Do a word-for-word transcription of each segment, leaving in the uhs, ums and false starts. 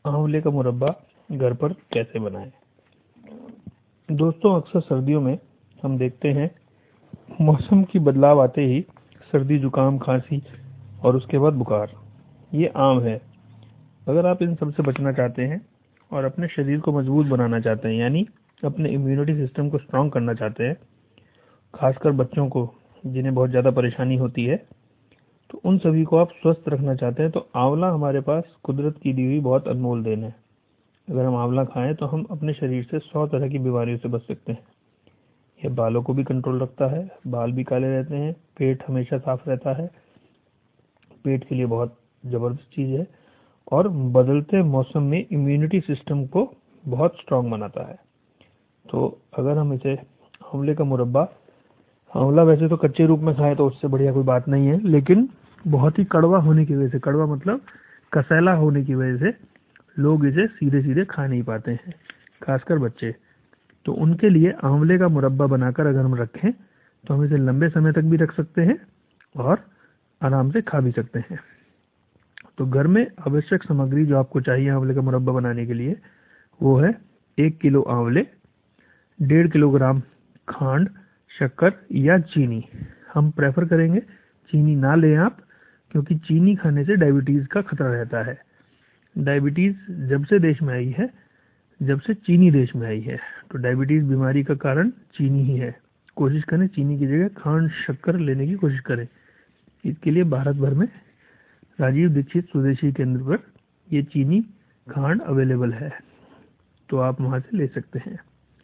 आंवले का मुरब्बा घर पर कैसे बनाएं। दोस्तों, अक्सर सर्दियों में हम देखते हैं मौसम की बदलाव आते ही सर्दी, जुकाम, खांसी और उसके बाद बुखार ये आम है। अगर आप इन सब से बचना चाहते हैं और अपने शरीर को मजबूत बनाना चाहते हैं, यानी अपने इम्यूनिटी सिस्टम को स्ट्रांग करना चाहते हैं, खासकर बच्चों को जिन्हें बहुत ज़्यादा परेशानी होती है, तो उन सभी को आप स्वस्थ रखना चाहते हैं, तो आंवला हमारे पास कुदरत की दी हुई बहुत अनमोल देन है। अगर हम आंवला खाएं तो हम अपने शरीर से सौ तरह की बीमारियों से बच सकते हैं। यह बालों को भी कंट्रोल रखता है, बाल भी काले रहते हैं, पेट हमेशा साफ रहता है, पेट के लिए बहुत जबरदस्त चीज है, और बदलते मौसम में इम्यूनिटी सिस्टम को बहुत स्ट्रांग बनाता है। तो अगर हम इसे आंवले का मुरब्बा, आंवला वैसे तो कच्चे रूप में खाएं तो उससे बढ़िया कोई बात नहीं है, लेकिन बहुत ही कड़वा होने की वजह से, कड़वा मतलब कसैला होने की वजह से लोग इसे सीधे सीधे खा नहीं पाते हैं, खासकर बच्चे। तो उनके लिए आंवले का मुरब्बा बनाकर अगर हम रखें तो हम इसे लंबे समय तक भी रख सकते हैं और आराम से खा भी सकते हैं। तो घर में आवश्यक सामग्री जो आपको चाहिए आंवले का मुरब्बा बनाने के लिए वो है एक किलो आंवले, डेढ़ किलोग्राम खांड, शक्कर या चीनी। हम प्रेफर करेंगे चीनी ना लें आप, क्योंकि चीनी खाने से डायबिटीज का खतरा रहता है। डायबिटीज जब से देश में आई है, जब से चीनी देश में आई है, तो डायबिटीज बीमारी का कारण चीनी ही है। कोशिश करें चीनी की जगह खांड, शक्कर लेने की कोशिश करें। इसके लिए भारत भर में राजीव दीक्षित स्वदेशी केंद्र पर ये चीनी खांड अवेलेबल है, तो आप वहां से ले सकते हैं।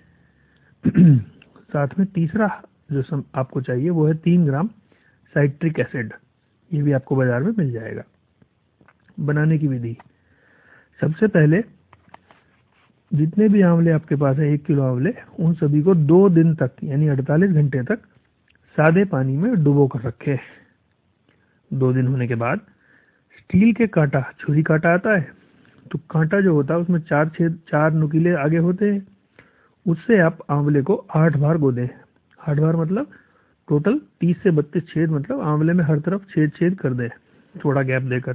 साथ में तीसरा जो सम आपको चाहिए वो है तीन ग्राम साइट्रिक एसिड। ये भी आपको बाजार में मिल जाएगा। बनाने की विधि, सबसे पहले जितने भी आंवले आपके पास है, एक किलो आंवले, उन सभी को दो दिन तक यानी अड़तालीस घंटे तक सादे पानी में डुबो कर रखें। दो दिन होने के बाद स्टील के कांटा, छुरी कांटा आता है, तो कांटा जो होता है उसमें चार छेद, चार नुकीले आगे होते हैं, उससे आप आंवले को आठ बार गोदें। आठ बार मतलब टोटल तीस से बत्तीस छेद, मतलब आंवले में हर तरफ छेद छेद कर दें, थोड़ा गैप देकर।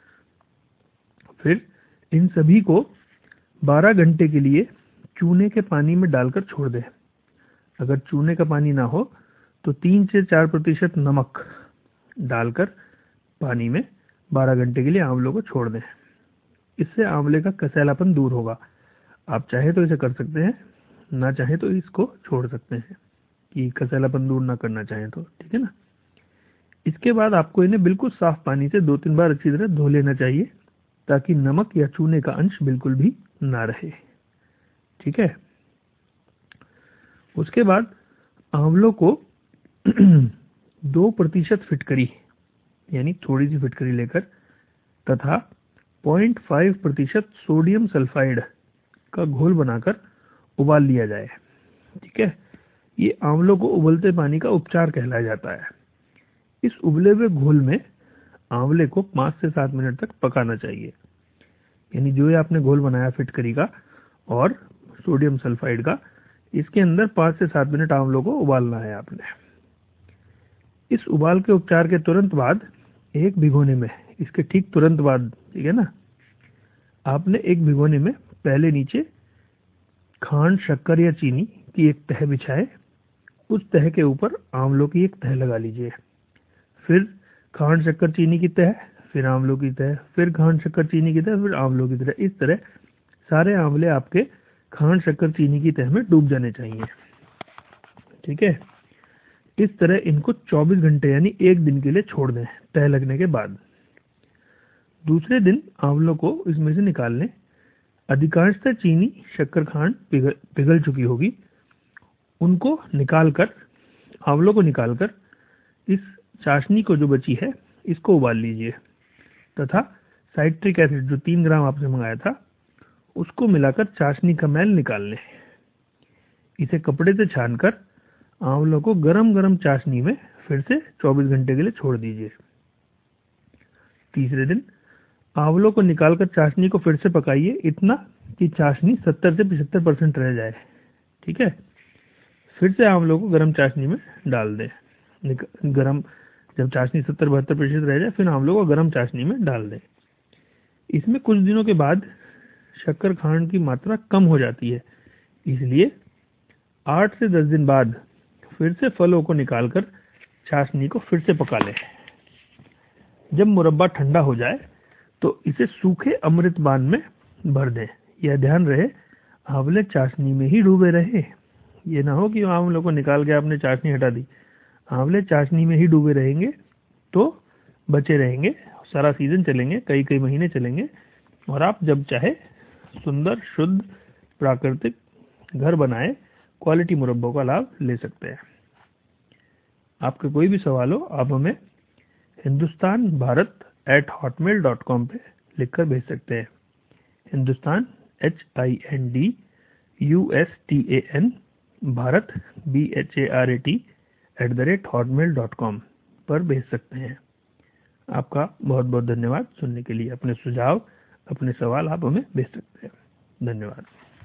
फिर इन सभी को बारह घंटे के लिए चूने के पानी में डालकर छोड़ दें। अगर चूने का पानी ना हो तो तीन से चार प्रतिशत नमक डालकर पानी में बारह घंटे के लिए आंवलों को छोड़ दें। इससे आंवले का कसैलापन दूर होगा। आप चाहे तो इसे कर सकते हैं, ना चाहे तो इसको छोड़ सकते हैं कि कसैलापन दूर ना करना चाहें तो, ठीक है ना। इसके बाद आपको इन्हें बिल्कुल साफ पानी से दो तीन बार अच्छी तरह धो लेना चाहिए, ताकि नमक या चूने का अंश बिल्कुल भी ना रहे, ठीक है। उसके बाद आंवलों को दो प्रतिशत फिटकरी यानी थोड़ी सी फिटकरी लेकर तथा पॉइंट फाइव प्रतिशत सोडियम सल्फाइड का घोल बनाकर उबाल लिया जाए, ठीक है। ये आंवलों को उबलते पानी का उपचार कहलाया जाता है। इस उबले हुए घोल में आंवले को पाँच से सात मिनट तक पकाना चाहिए। यानी जो ये आपने घोल बनाया फिटकरी का और सोडियम सल्फाइड का, इसके अंदर पाँच से सात मिनट आंवलों को उबालना है आपने। इस उबाल के उपचार के तुरंत बाद एक भिगोने में, इसके ठीक तुरंत बाद, ठीक है ना, आपने एक भिगोने में पहले नीचे खांड, शक्कर या चीनी की एक तह बिछाए, उस तह के ऊपर आंवलों की एक तह लगा लीजिए। फिर खांड, शक्कर, चीनी की तह, फिर आंवलों की तह, फिर खांड, शक्कर, चीनी की तह, फिर आंवलों की तह। इस तरह सारे आंवले आपके खांड, शक्कर, चीनी की तह में डूब जाने चाहिए, ठीक है। इस तरह इनको चौबीस घंटे यानी एक दिन के लिए छोड़ दें तह लगने के बाद। दूसरे दिन आंवलों को इसमें से निकाल लें। अधिकांशतः चीनी, शक्कर, खांड पिघल पिघल चुकी होगी। उनको निकालकर, आंवलों को निकालकर इस चाशनी को जो बची है इसको उबाल लीजिए, तथा साइट्रिक एसिड जो तीन ग्राम आपने मंगाया था उसको मिलाकर चाशनी का मैल निकाल लें। इसे कपड़े से छानकर आंवलों को गरम गरम चाशनी में फिर से चौबीस घंटे के लिए छोड़ दीजिए। तीसरे दिन आंवलों को निकालकर चाशनी को फिर से पकाइए, इतना कि चाशनी सत्तर से पचहत्तर परसेंट रह जाए, ठीक है। फिर से आंवलों को गरम चाशनी में डाल दें। गरम जब चाशनी सत्तर बहत्तर प्रतिशत रह जाए, फिर आंवलों को गरम चाशनी में डाल दें। इसमें कुछ दिनों के बाद शक्कर खांड की मात्रा कम हो जाती है। इसलिए आठ से दस दिन बाद फिर से फलों को निकालकर चाशनी को फिर से पका लें। जब मुरब्बा ठंडा हो जाए तो इसे सूखे अमृत बान में भर दें। यह ध्यान रहे आंवले चाशनी में ही डूबे रहे। ये ना हो कि आंवलों को निकाल के आपने चाशनी हटा दी। आंवले चाशनी में ही डूबे रहेंगे तो बचे रहेंगे, सारा सीजन चलेंगे, कई कई महीने चलेंगे और आप जब चाहे सुंदर, शुद्ध, प्राकृतिक घर बनाए क्वालिटी मुरब्बों का लाभ ले सकते हैं। आपके कोई भी सवाल हो आप हमें Hindustan Bharat at Hotmail dot com पे लिखकर भेज सकते हैं। Hindustan H I N D U S T A N Bharat B H A R A T at the rate Hotmail dot com पर भेज सकते हैं। आपका बहुत बहुत धन्यवाद सुनने के लिए। अपने सुझाव, अपने सवाल आप हमें भेज सकते हैं। धन्यवाद।